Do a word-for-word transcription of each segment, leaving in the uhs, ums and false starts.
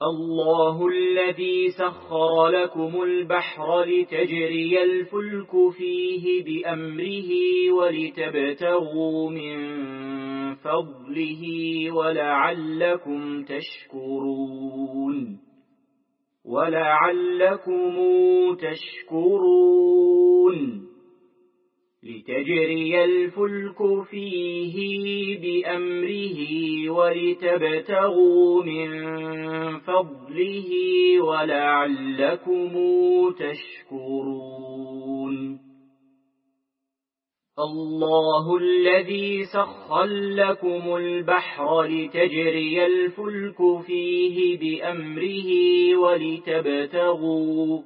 الله الذي سخر لكم البحر لتجري الفلك فيه بأمره ولتبتغوا من فضله ولعلكم تشكرون ولعلكم تشكرون لتجري الفلك فيه بأمره ولتبتغوا من فضله ولعلكم تشكرون الله الذي سخر لكم البحر لتجري الفلك فيه بأمره ولتبتغوا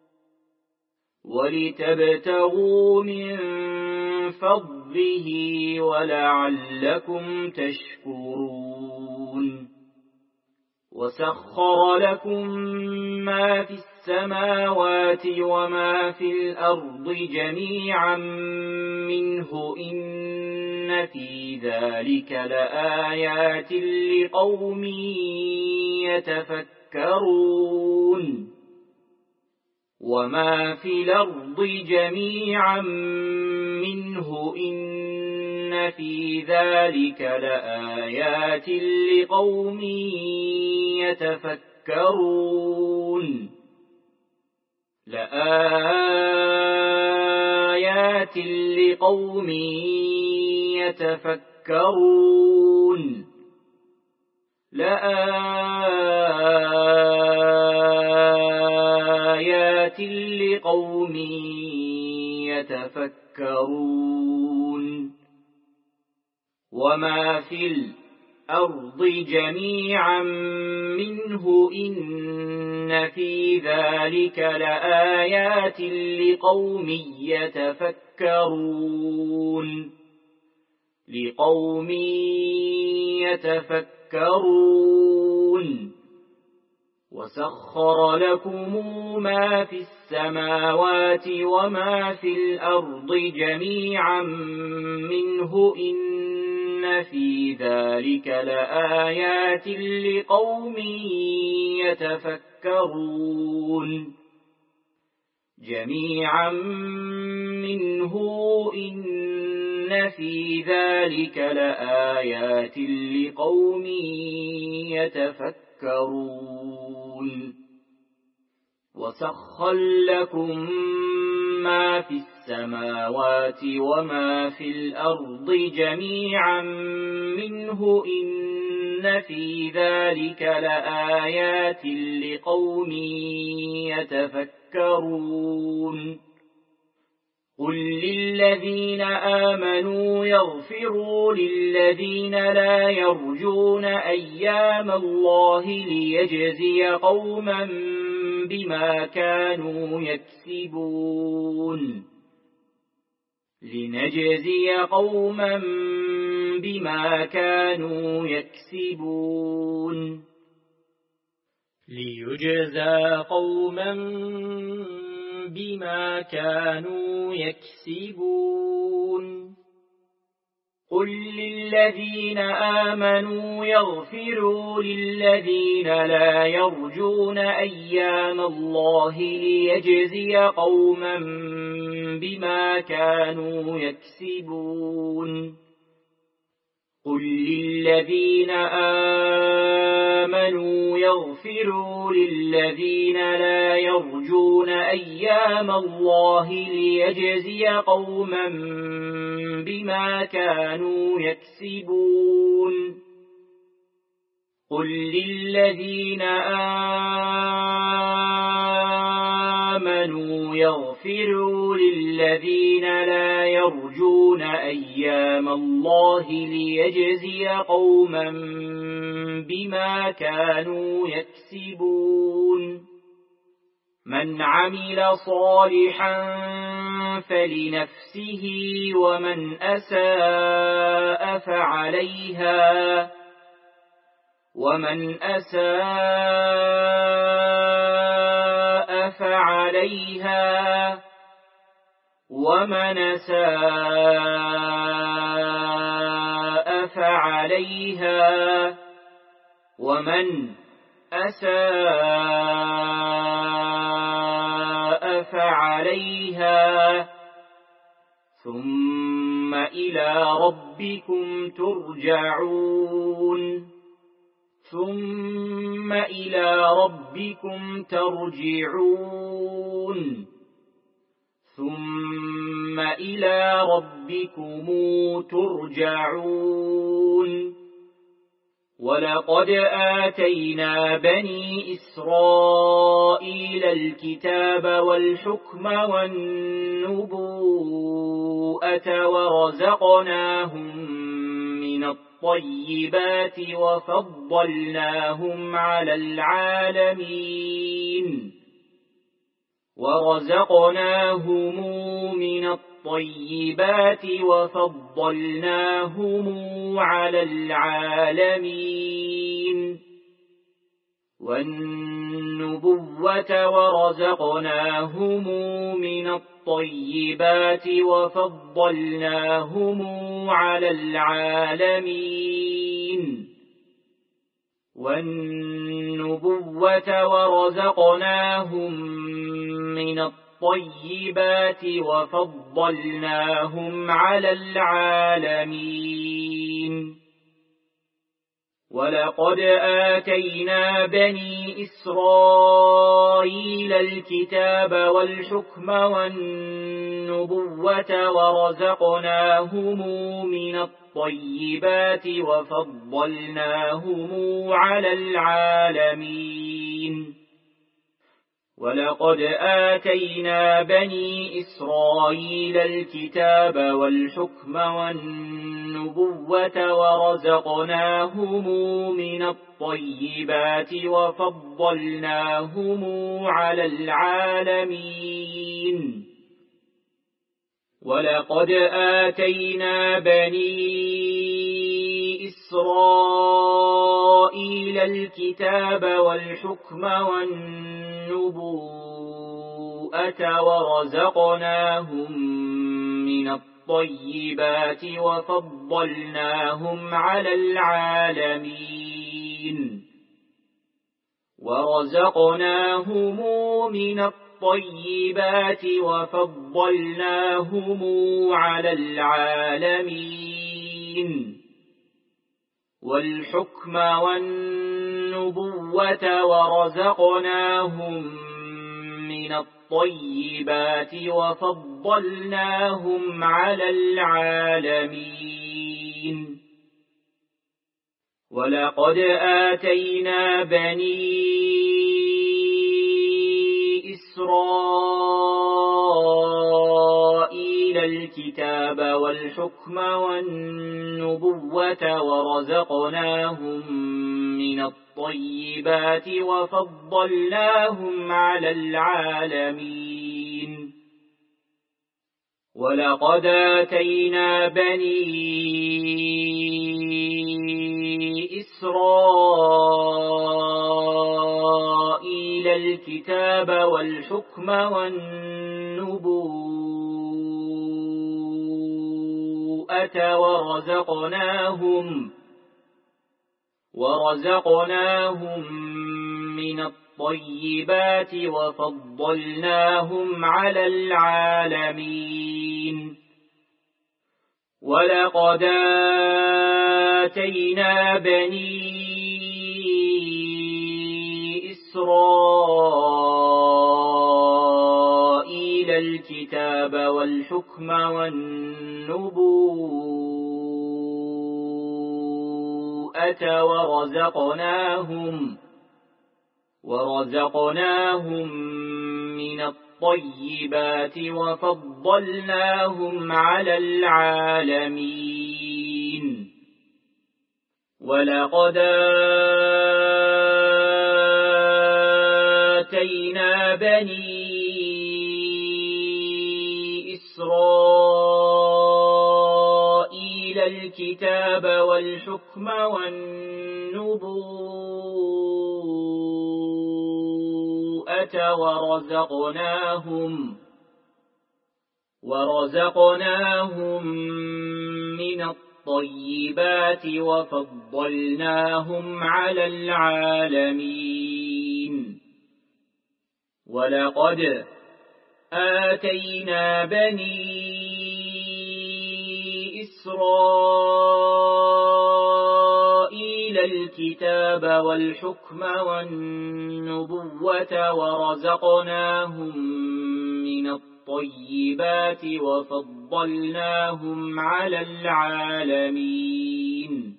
ولتبتغوا من فضله ولعلكم تشكرون وسخر لكم ما في السماوات وما في الأرض جميعا منه إن في ذلك لآيات لقوم يتفكرون وما في الأرض جميعا منه إن في ذلك لآيات لقوم يتفكرون لآيات لقوم يتفكرون لآيات لقوم يتفكرون وما في الأرض جميعا منه إن في ذلك لآيات لقوم يتفكرون لقوم يتفكرون وسخر لكم ما في السماوات وما في الأرض جميعا منه إن في ذلك لآيات لقوم يتفكرون جميعا منه إن في ذلك لآيات لقوم يتفكرون وسخر لكم ما في السماوات وما في الأرض جميعا منه إن في ذلك لآيات لقوم يتفكرون قل للذين آمنوا يغفروا للذين لا يرجون أيام الله ليجزي قوما بما كانوا يكسبون لنجزي قوما بما كانوا يكسبون ليجزى قوما بما كانوا يكسبون قل للذين آمنوا يغفروا للذين لا يرجون أيام الله ليجزي قوما بما كانوا يكسبون قل للذين آمنوا يغفروا للذين لا يرجون أيام الله ليجزي قوما بما كانوا يكسبون قل للذين آمنوا يغفروا للذين لا يرجون أيام الله ليجزي قوما بما كانوا يكسبون من عمل صالحا فلنفسه ومن أساء فعليها ومن أساء فعليها ومن أساء فعليها ومن أساء فعليها ثم إلى ربكم ترجعون ثم إلى ربكم ترجعون ثم إلى ربكم ترجعون ولقد آتينا بني إسرائيل الكتاب والحكم والنبوءة ورزقناهم من الطيبات وفضلناهم على العالمين ورزقناهم من الطيبات وفضلناهم على العالمين والنبوة ورزقناهم من الطيبات وفضلناهم على العالمين والنبوة ورزقناهم من الطيبات وفضلناهم على العالمين ولقد آتينا بني إسرائيل الكتاب والحكم والنبوة ورزقناهم من الطيبات وفضلناهم على العالمين ولقد آتينا بني إسرائيل الكتاب والحكم والنبوة ورزقناهم من الطيبات وفضلناهم على العالمين ولقد آتينا بني إسرائيل الكتاب والحكم والنبوءة ورزقناهم من الطيبات وفضلناهم على العالمين ورزقناهم من الطيبات وفضلناهم على العالمين والحكم والنبوة ورزقناهم من الطيبات وفضلناهم على العالمين ولقد آتينا بني إسرائيل الكتاب والحكم والنبوة ورزقناهم من الطيبات وفضلناهم على العالمين ولقد آتينا بني إسرائيل الكتاب والحكم والنبوءة ورزقناهم ورزقناهم من الطيبات وفضلناهم على العالمين ولقد آتينا بني إسرائيل الكتاب والحكم والنبوءة ورزقناهم ورزقناهم من الطيبات وفضلناهم على العالمين ولقد آتينا بني إسرائيل الكتاب والحكم والنبوءة ورزقناهم ورزقناهم من الطيبات الطيبات وفضلناهم على العالمين. ولقد آتينا بني إسرائيل الكتاب والحكم والنبوة ورزقناهم من الطيبات وفضلناهم على العالمين.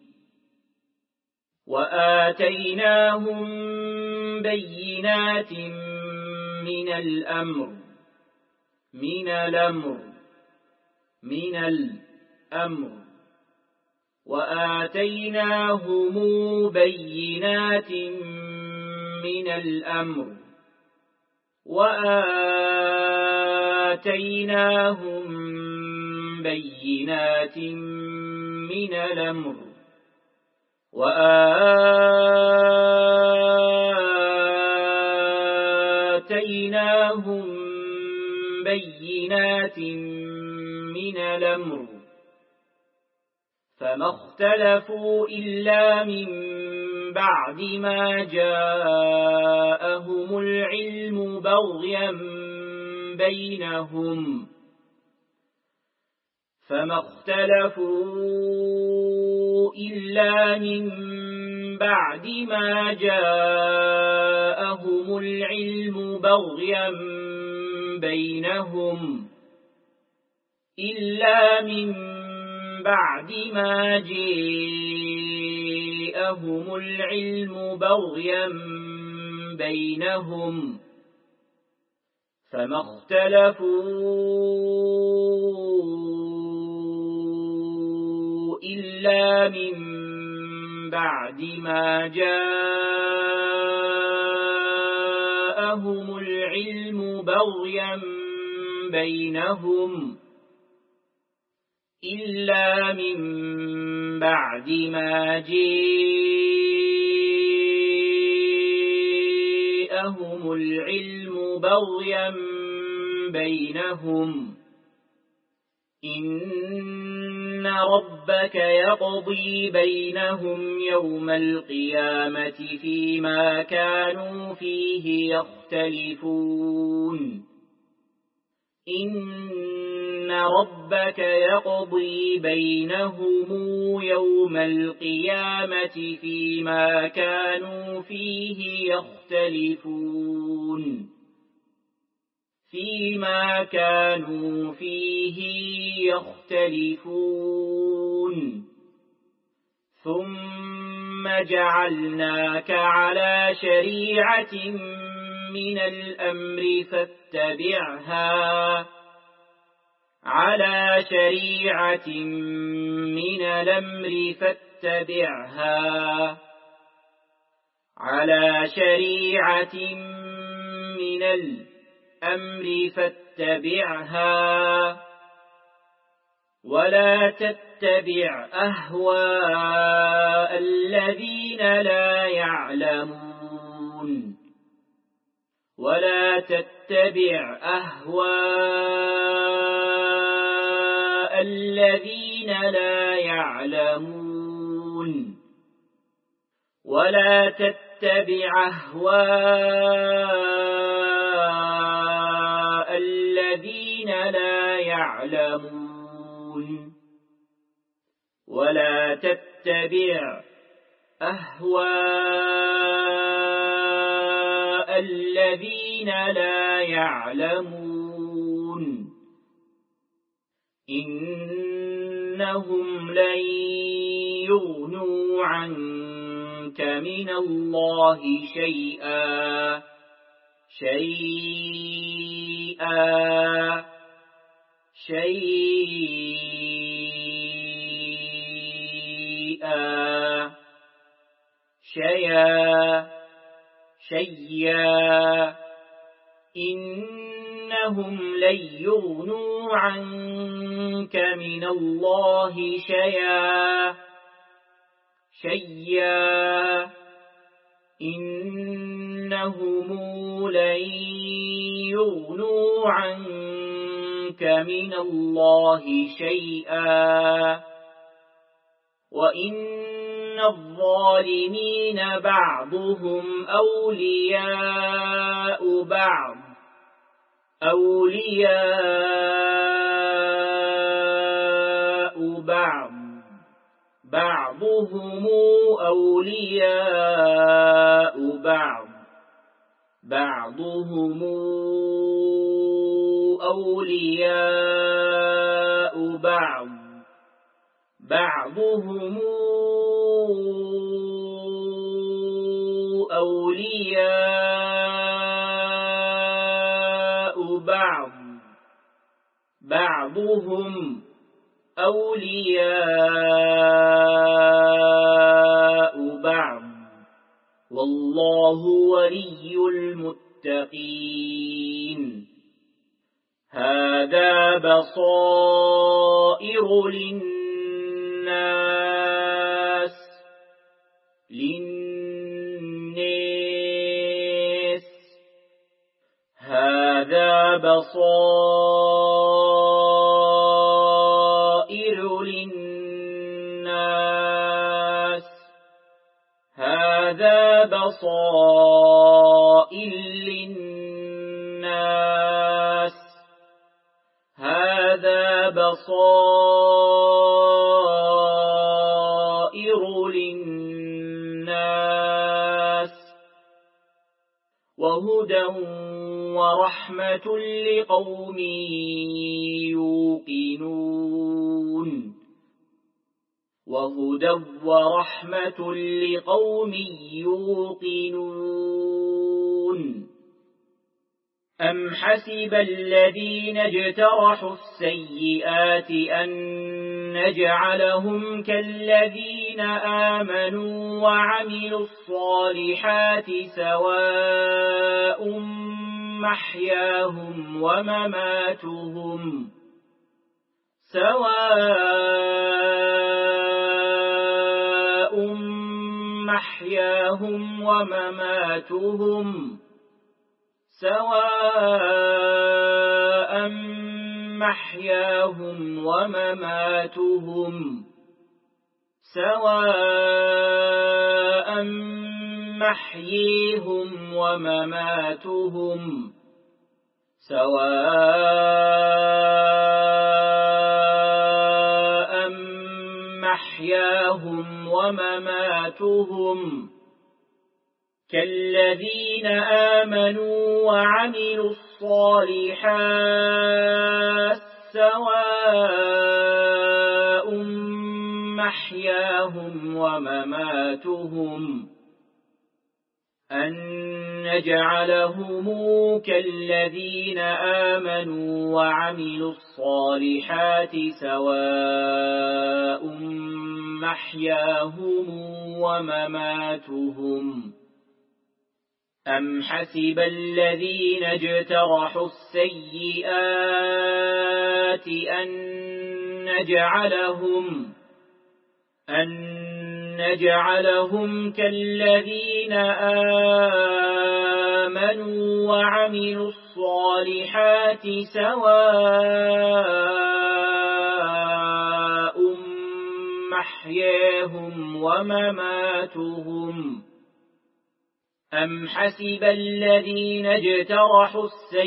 وآتيناهم بينات من الأمر من الأمر من الأمر وآتيناهم بينات من الأمر وآتيناهم بينات من الأمر وآتيناهم بينات من الأمر فما اختلفوا إلا من بعد ما جاءهم العلم بغيا بينهم فما اختلفوا إلا من بعد ما جاءهم العلم بغيا بينهم إلا من بعد ما جاءهم العلم بغيا بينهم فما اختلفوا إلا من بعد ما جاءهم العلم بغيا بينهم إلا من بعد ما جاءهم العلم بغيا بينهم إن ربك يقضي بينهم يوم القيامة فيما كانوا فيه يختلفون إن ربك يقضي بينهم يوم القيامة فيما كانوا فيه يختلفون فيما كانوا فيه يختلفون ثم جعلناك على شريعة من الأمر فاتبعها على شريعة من الأمر فاتبعها على شريعة من الأمر فاتبعها ولا تتبع أهواء الذين لا يعلمون ولا تتبع أهواء الذين لا يعلمون ولا تتبع أهواء الذين لا يعلمون ولا تتبع أهواء الذين لا يعلمون إنهم لن يغنوا عنك من الله شيئا شيئا شيئا شيئا شيئا إنهم لن يغنوا عنك من الله شيئا شيئا إنهم لن يغنوا عنك من الله شيئا وإن الظالمين بعضهم أولياء بعض أولياء بعض بعضهم أولياء بعض بعضهم أولياء بعض بعضهم أولياء بعض بعضهم أولياء بعض والله ولي المتقين هذا بصائر للناس للناس هذا بصائر للناس هذا بصائر للناس هذا بصائر للناس وهدى ورحمة لقوم يوقنون وهدى ورحمة لقوم يوقنون أم حسب الذين اجترحوا السيئات أن نجعلهم كالذين آمنوا وعملوا الصالحات سواء محياهم ومماتهم سواء محياهم ومماتهم سواء محياهم ومماتهم سواء محييهم ومماتهم سواء محياهم ومماتهم كالذين آمنوا وعملوا الصالحات سواء محياهم ومماتهم أن نجعلهم كالذين آمنوا وعملوا الصالحات سواء محياهم ومماتهم أم حسب الذين اجترحوا السيئات أن نجعلهم أن نجعلهم كالذين آمنوا وعملوا الصالحات سواء محياهم ومماتهم أم حسب الذين اجترحوا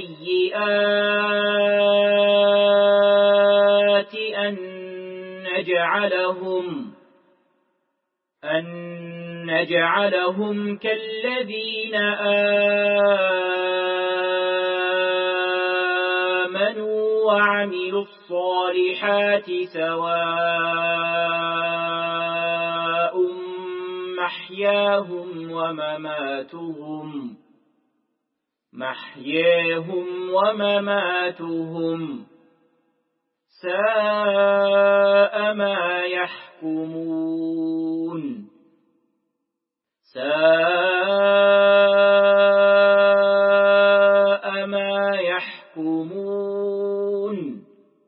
السيئات أن نجعلهم أن نجعلهم كالذين آمنوا وعملوا الصالحات سواء محياهم ومماتهم محياهم ومماتهم ساء ما يحكمون ساء ما يحكمون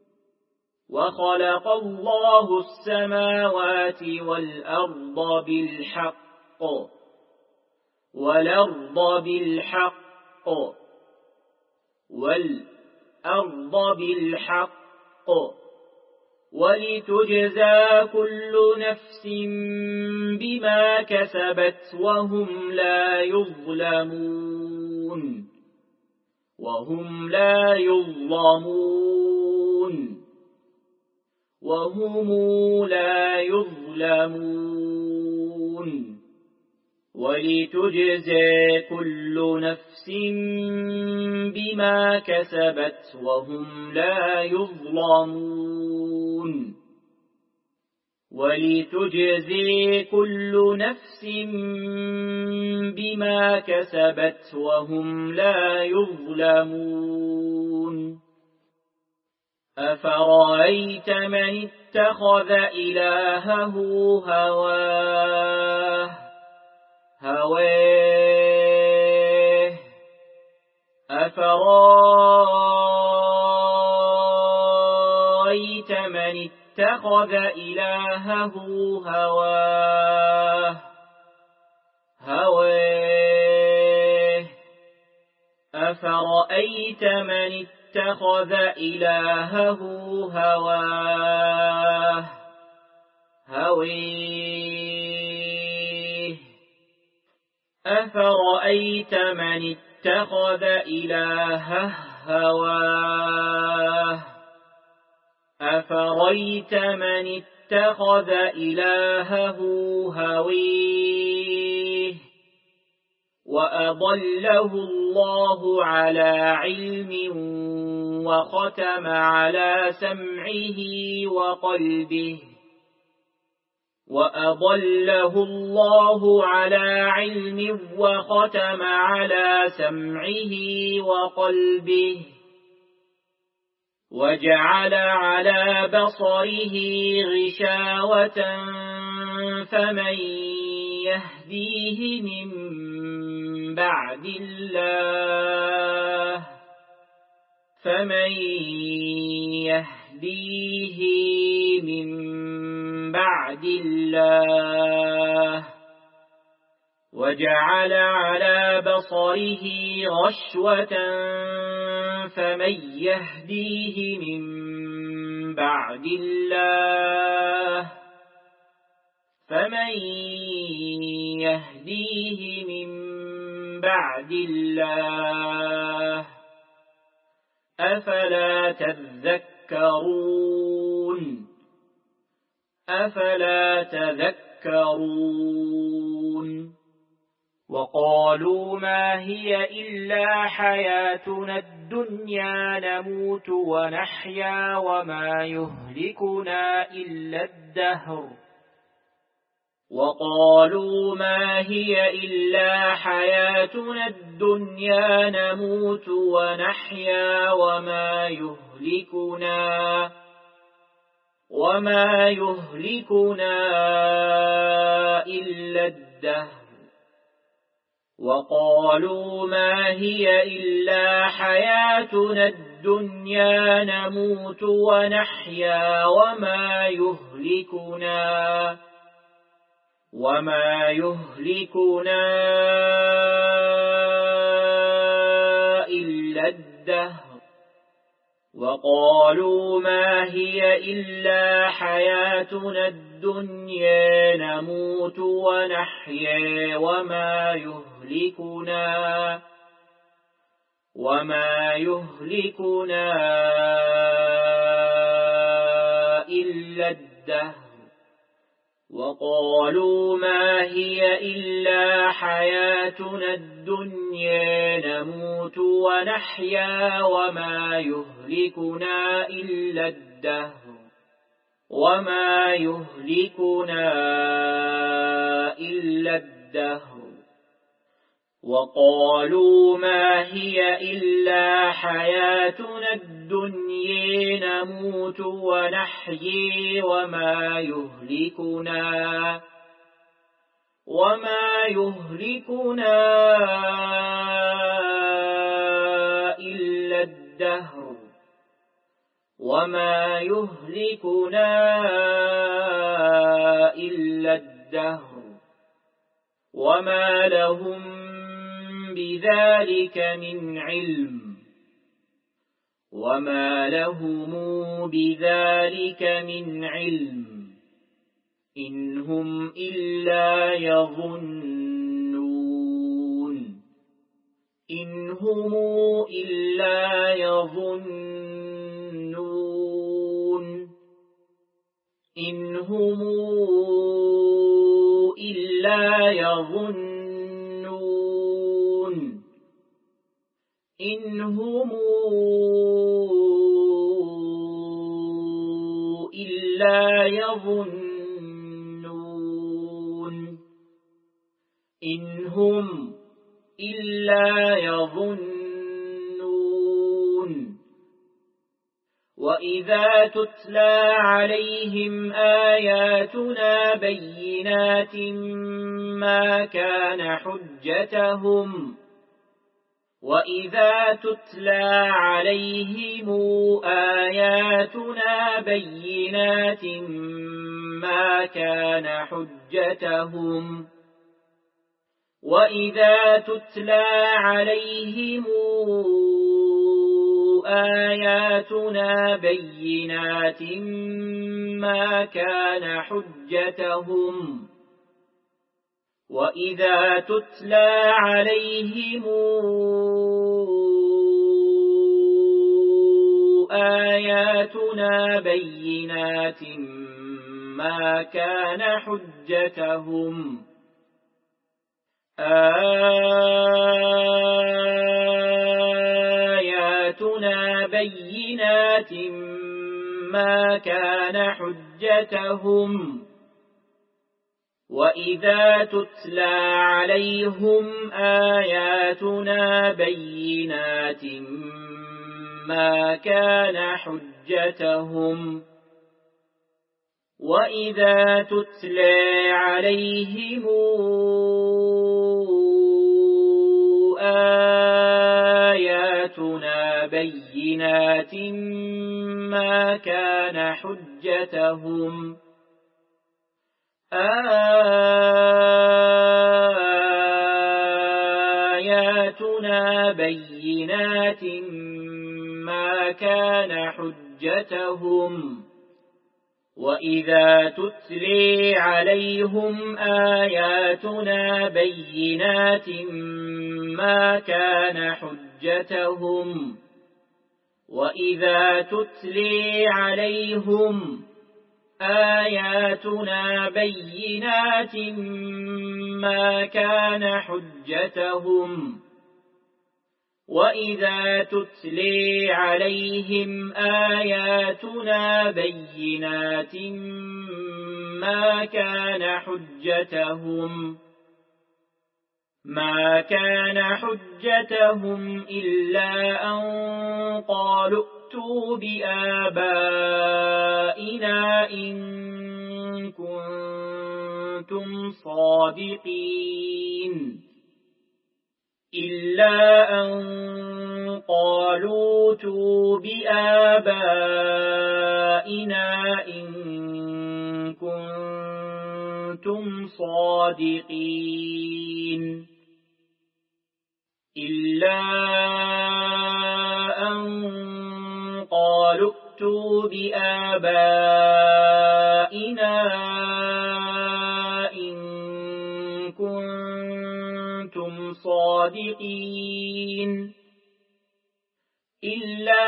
وخلق الله السماوات والأرض بالحق والأرض بالحق والأرض بالحق ولتجزى كل نفس بما كسبت وهم لا يظلمون وهم لا يظلمون وهم لا يظلمون ولتجزى كل نفس بما كسبت وهم لا يظلمون ولتجزي كل نفس بما كسبت وهم لا يظلمون أفرأيت من اتخذ إلهه هواه هواه أفرأيت من اتخذ إلهه هواه هواه أفرأيت من اتخذ إلهه هواه هويه أفرأيت من اتخذ إلهه هواه أفرأيت من اتخذ إلهه هويه وأضله الله على علم وختم على سمعه وقلبه وأضله الله على علم وختم على سمعه وقلبه وجعل على بصره غشاوة فمن يهديه من بعد الله فمن يهديه من بعد الله وجعل على بصره غشوة فمن يهديه من بعد الله فمن يهديه من بعد الله أفلا تذكرون أفلا تذكرون وقالوا ما هي إلا حياتنا الدنيا نموت ونحيا وما يهلكنا إلا الدهر وقالوا ما هي إلا حياتنا الدنيا نموت ونحيا وما يهلكنا وما يهلكنا إلا الدهر وقالوا ما هي إلا حياتنا الدنيا نموت ونحيا وما يهلكنا وما يهلكنا إلا الدهر وقالوا ما هي إلا حياتنا الدنيا نموت ونحيا وما يهلكنا وما يهلكنا إلا الدهر وقالوا ما هي إلا حياتنا الدنيا نموت ونحيا وما يهلكنا إلا الدهر وما يهلكنا إلا الدهر وقالوا ما هي إلا حياتنا الدنيا نموت ونحيا وما يهلكنا وما يهلكنا إلا الدهر وما يهلكنا إلا الدهر وما لهم بذلك من علم وما لهم بذلك من علم إن هم إلا يظنون إن هم إلا يظنون إن هم إلا يظنون إن هم إلا يظنون إن هم إلا يظنون وإذا تتلى عليهم آياتنا بينات ما كان حجتهم وإذا تتلى عليهم آياتنا بينات ما كان حجتهم وإذا تتلى عليهم آياتنا بينات ما كان حجتهم وإذا تتلى عليهم آياتنا بينات ما كان حجتهم آياتنا بينات ما كان حجتهم وإذا تتلى عليهم آياتنا بينات ما كان حجتهم وإذا تتلى عليهم آياتنا بينات ما كان حجتهم آياتنا بينات ما كان حجتهم وإذا تتلي عليهم آياتنا بينات ما كان حجتهم وإذا تتلي عليهم آياتنا بينات ما كان حجتهم وإذا تتلي عليهم آياتنا بينات ما كان حجتهم ما كان حجتهم إلا أن قالوا ائتوا بآبائنا إن كنتم صادقين إلا أن قالوا ائتوا بآبائنا إن كنتم صادقين إلا أن قالوا ائتوا بآبائنا إن كنتم صادقين إلا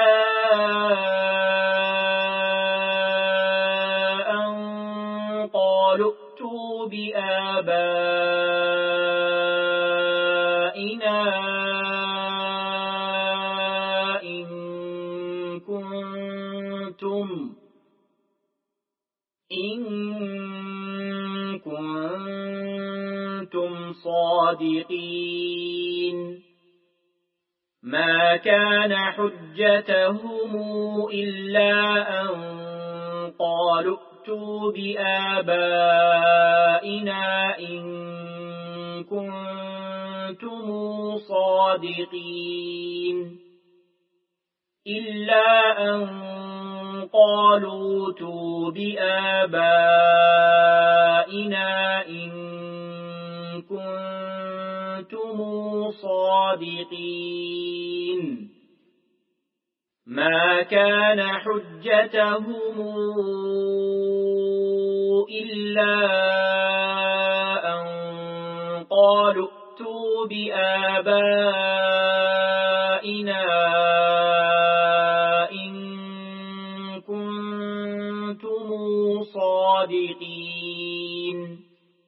أن قالوا ائتوا بآبائنا إن كنتم إن كنتم صادقين ما كان حجتهم إلا أن قالوا ائتوا بآبائنا إن كنتم صادقين إلا أن قالوا ائتوا بآبائنا إن كنتم صادقين ما كان حجتهم إلا أن قالوا ائتوا بآبائنا إن كنتم صادقين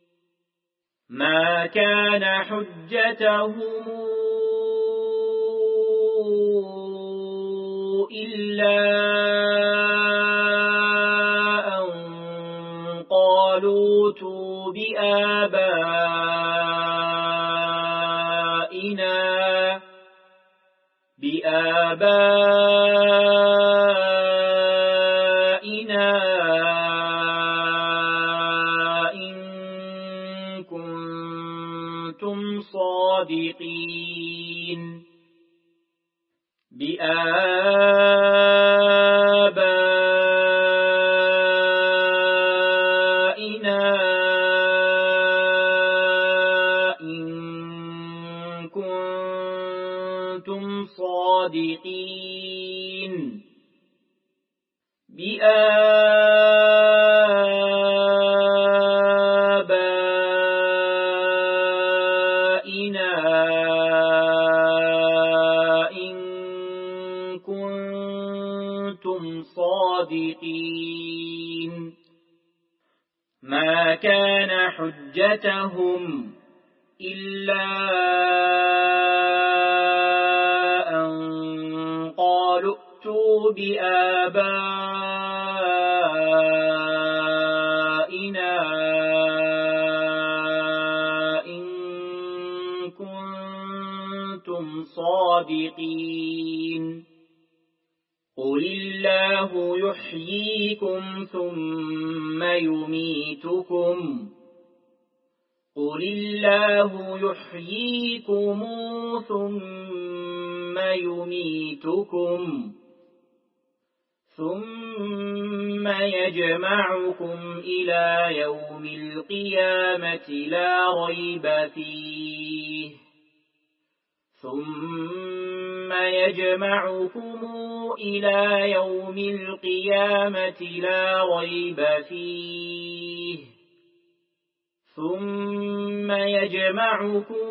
ما كان حجتهم إلا أن قالوا ائتوا بآبائنا بآبائنا إن كنتم صادقين بآبائنا إن كنتم صادقين بآبائنا إن كنتم صادقين ما كان حجتهم إلا أن قالوا ائتوا بآبائنا إن كنتم صادقين قل الله يحييكم ثم يميتكم قل الله يحييكم ثم يميتكم ثم يجمعكم إلى يوم القيامة لا ريب فيه ثم يجمعكم إلى يوم القيامة لا ريب فيه ثم يجمعكم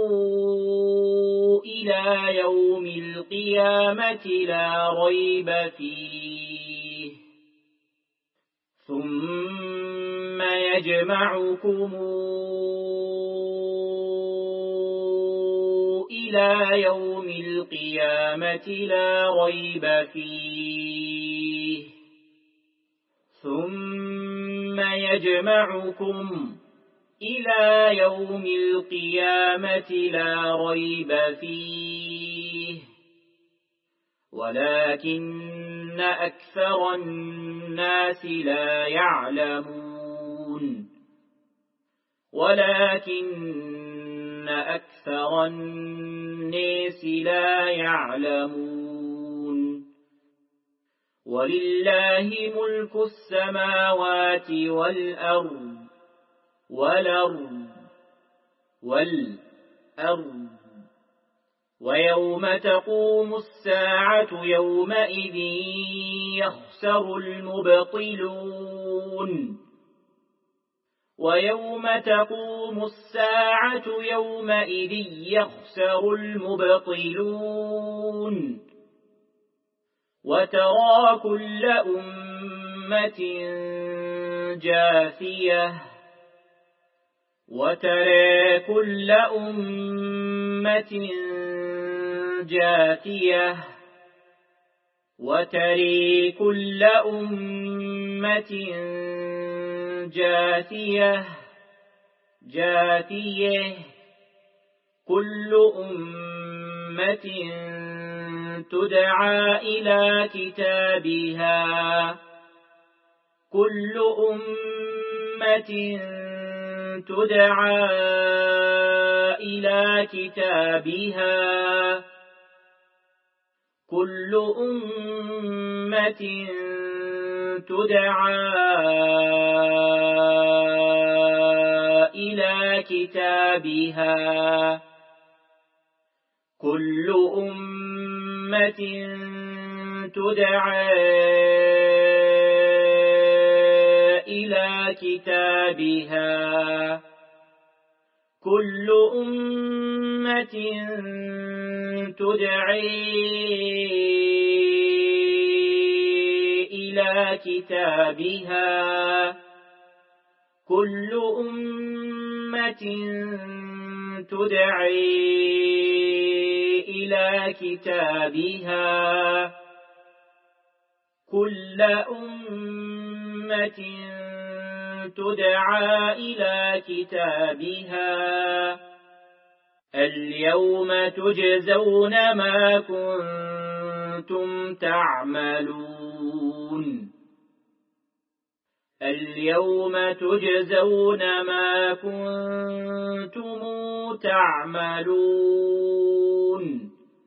إلى يوم القيامة لا ريب فيه ثم يجمعكم إلى يوم القيامة لا ريب فيه ثم يجمعكم إلى يوم القيامة لا ريب فيه ولكن أكثر الناس لا يعلمون ولكن أكثر الناس لا يعلمون ولله ملك السماوات والأرض والأرض والأرض ويوم تقوم الساعة يومئذ يخسر المبطلون ويوم تقوم الساعة يومئذ يخسر المبطلون وترى كل أمة جاثية وترى كل أمة جاثية وترى كل أمة جاثية جاثية كل أمة تدعى إلى كتابها كل أمة تدعى إلى كتابها كل أمة تدعى إلى كتابها كل أمة تدعى إلى كتابها كل أمة تدعى إلى كتابها كل أمة تدعى إلى كتابها كل أمة تدعى إلى كتابها اليوم تجزون ما كنتم تعملون اليوم تجزون ما كنتم تعملون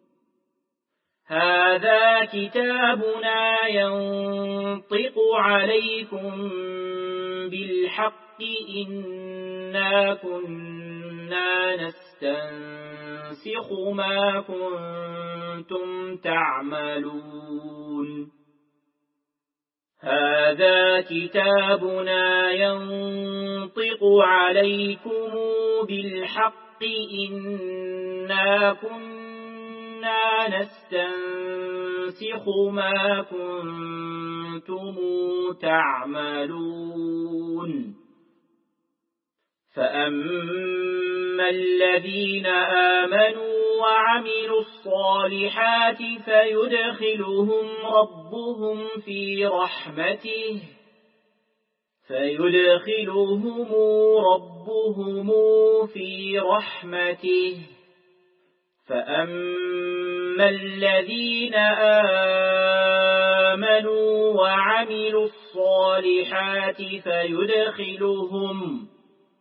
هذا كتابنا ينطق عليكم بالحق إنا كنا نستنسخ ما كنتم تعملون هذا كتابنا ينطق عليكم بالحق إنا كنا نستنسخ ما كنتم تعملون فأما الذين آمنوا وعملوا الصالحات فيدخلهم ربهم في رحمته فيدخلهم ربهم في رحمته فأما الذين آمنوا وعملوا الصالحات فيدخلهم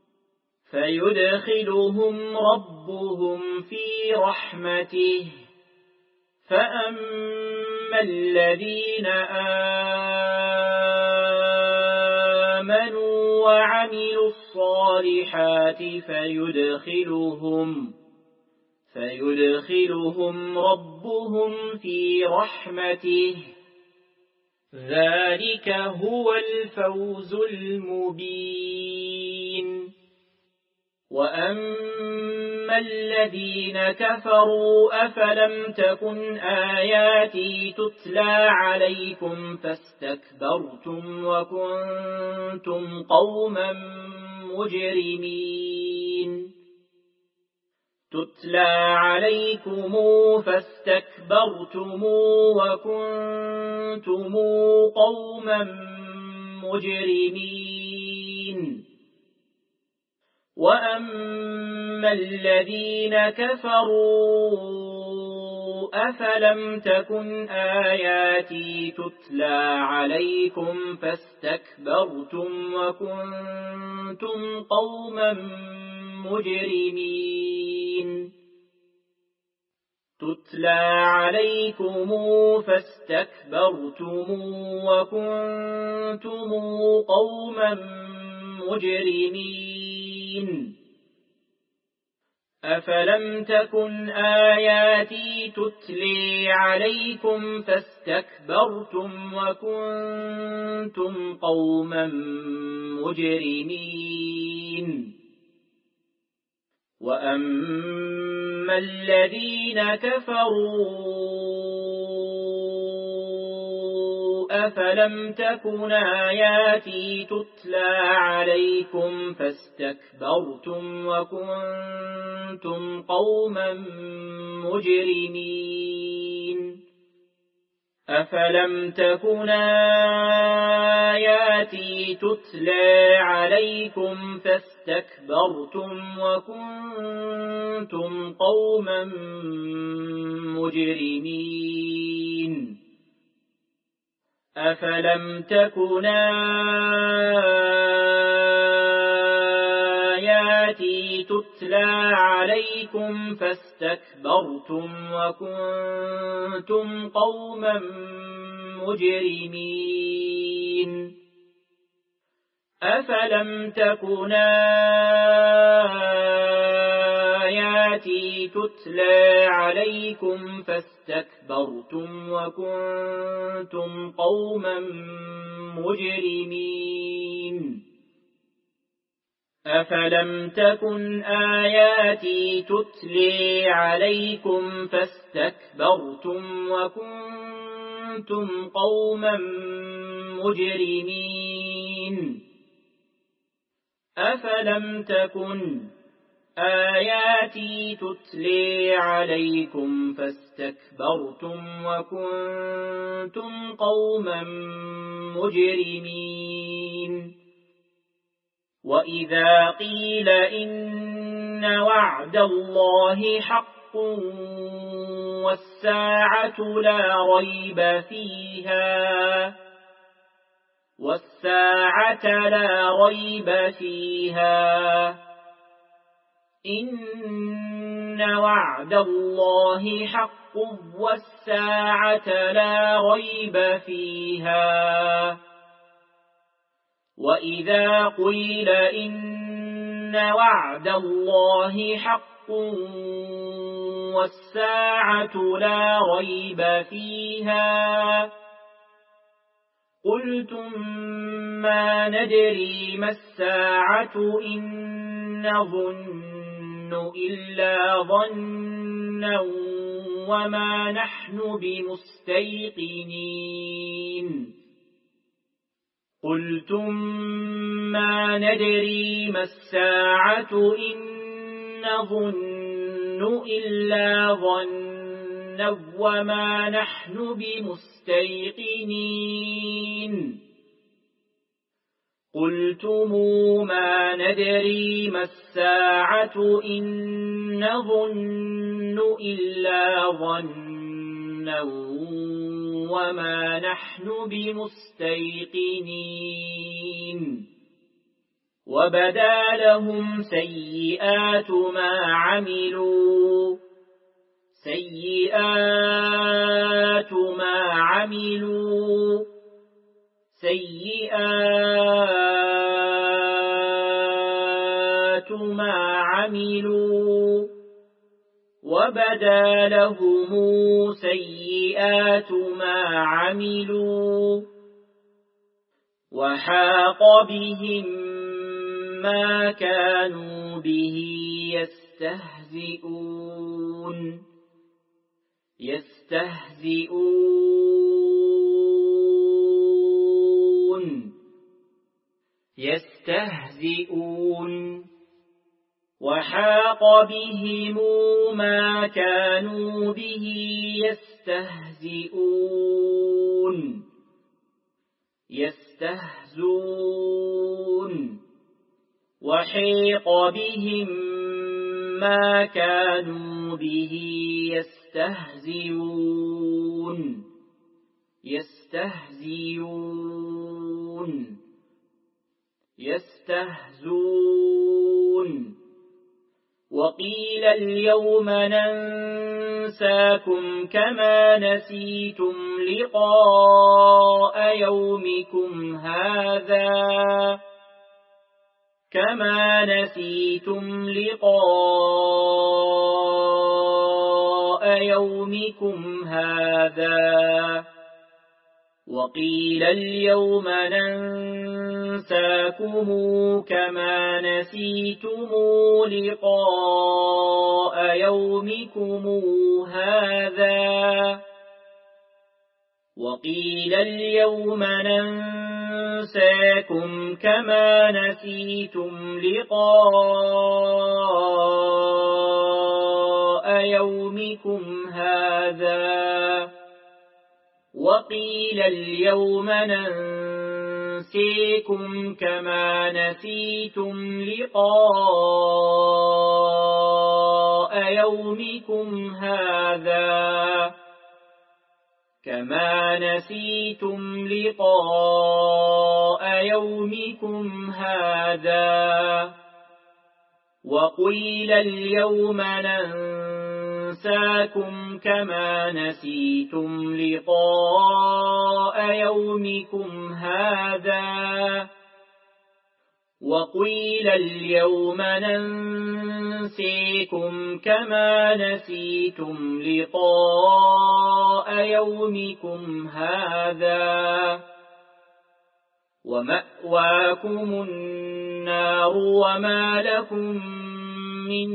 فيدخلهم ربهم في رحمته فأما الذين آمنوا وعملوا الصالحات فيدخلهم فيدخلهم ربهم في رحمته ذلك هو الفوز المبين وأما الذين كفروا أفلم تكن آياتي تتلى عليكم فاستكبرتم وكنتم قوما مجرمين تتلى عليكم فاستكبرتم وكنتم قوما مجرمين وأما الذين كفروا أفلم تكن آياتي تتلى عليكم فاستكبرتم وكنتم قوما مجرمين تتلى عليكم فاستكبرتم وكنتم قوما مجرمين أفلم تكن آياتي تتلي عليكم فاستكبرتم وكنتم قوما مجرمين وأما الذين كفروا أفلم تكن آياتي تتلى عليكم فاستكبرتم وكنتم قوما مجرمين أفلم تكن آياتي تتلى عليكم فاستكبرتم وكنتم قوما مجرمين أفلم تكن آياتي تتلى عليكم فاستكبرتم وكنتم قوما مجرمين أفلم تكن آياتي التي تتلى عليكم فاستكبرتم وكنتم قوما مجرمين أفلم تكن آياتي تتلى عليكم فاستكبرتم وكنتم قوما مجرمين أفلم تكن آياتي تتلى عليكم فاستكبرتم وكنتم قوما مجرمين وإذا قيل إن وعد الله حق والساعة لا ريب فيها والساعة لا ريب فيها إن وعد الله حق والساعة لا ريب فيها وإذا قيل إن وعد الله حق والساعة لا ريب فيها قلتم ما ندري ما الساعة إن نظن إلا ظنا وما نحن بمستيقنين قلتم ما ندري ما الساعة إن نظن إلا ظنا وما نحن بمستيقنين قلتم ما ندري ما الساعة إن نظن إلا ظنا وما نحن بمستيقنين وبدا لهم سيئات ما عملوا سيئات ما عملوا سيئات ما عملوا وبدا لهم سيئات ما عملوا وحاق بهم ما كانوا به يستهزئون يستهزئون يستهزئون وحاق بهم ما كانوا به يستهزئون يستهزون وحيق بهم ما كانوا به يستهزئون يستهزئون يستهزون وقيل اليوم ننساكم كما نسيتم لقاء يومكم هذا كما نسيتم لقاء يومكم هذا وقيل اليوم ننساكم كما نسيتم لقاء يومكم هذا وقيل اليوم ننساكم كما نسيتم لقاء يومكم هذا وقيل اليوم ننسيكم كما نسيتم لقاء يومكم هذا كما نسيتم لقاء يومكم هذا وقيل اليوم ننساكم كما نسيتم لقاء يومكم هذا وقيل اليوم ننسيكم كما نسيتم لقاء يومكم هذا ومأواكم النار وما لكم من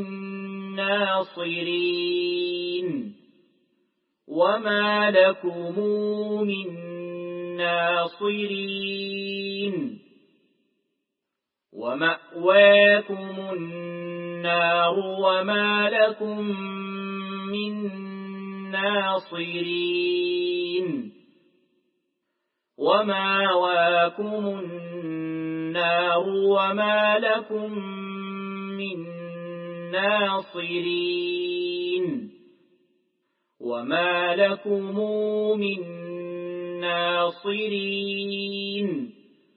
ناصرين وما لكم من ناصرين ومأواكم النار وما لكم من ناصرين ومأواكم النار وما لكم من ناصرين وما لكم من ناصرين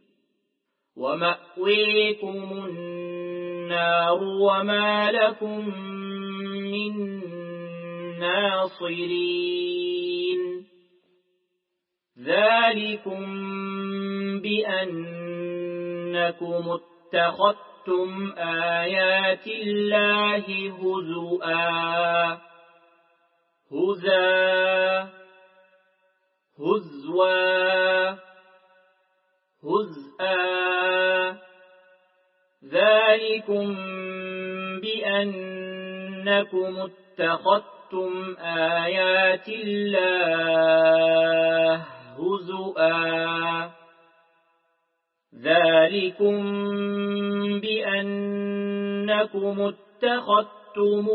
ومأويكم النار وما لكم من ناصرين ذلكم بأنكم اتخذتم آيات الله هزؤا هزا هزوا هزءا ذلكم بأنكم اتخذتم آيات الله هزؤا ذلكم بأنكم اتخذتم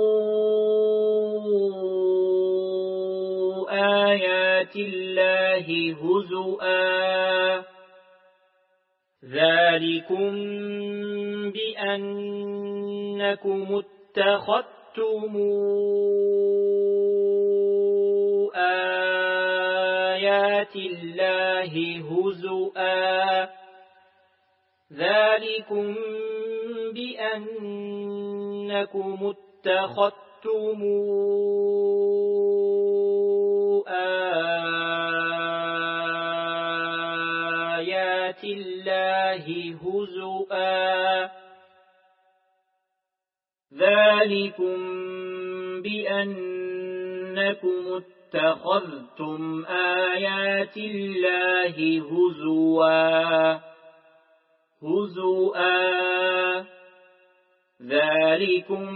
آيات الله هزؤا ذلكم بأنكم اتخذتم آيات الله هزؤا ذلكم بأنكم اتخذتم آيات الله هزؤا ذلكم بأنكم اتخذتم آيات الله هزوا هزؤا ذلكم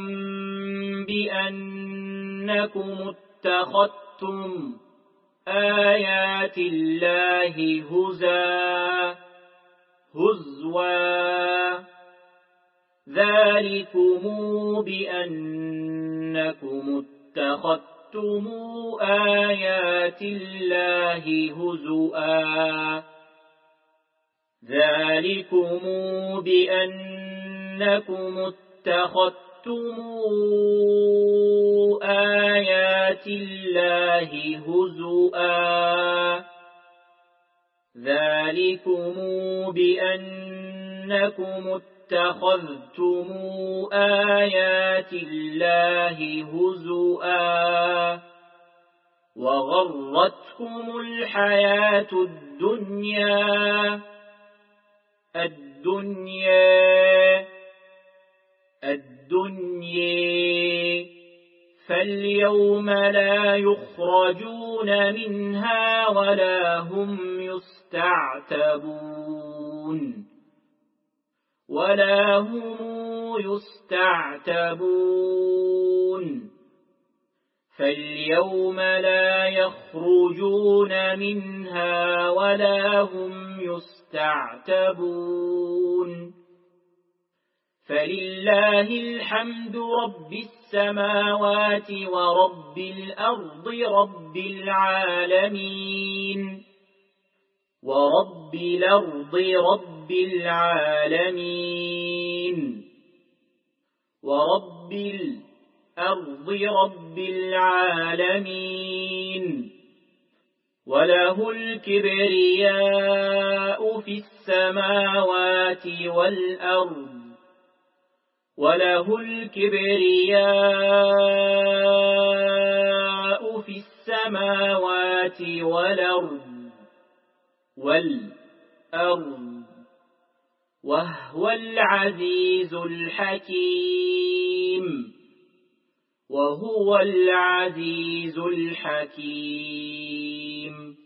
بأنكم اتخذتم آيات الله هزا هزوا ذلكم بأنكم اتخذتم آيات الله هزؤا ذلكم بأنكم اتخذتم آيات الله هزؤا ذلكم بأنكم اتخذتم آيات الله هزؤا وغرتكم الحياة الدنيا الدنيا الدنيا فاليوم لا يخرجون منها ولا هم يستعتبون ولا هم يستعتبون فاليوم لا يخرجون منها ولا هم يستعتبون فلله الحمد رب السماوات ورب الأرض رب العالمين ورب الأرض رب العالمين ورب الأرض رب العالمين وله الكبرياء في السماوات والأرض وله الكبرياء في السماوات والأرض والأرض وهو العزيز الحكيم وهو العزيز الحكيم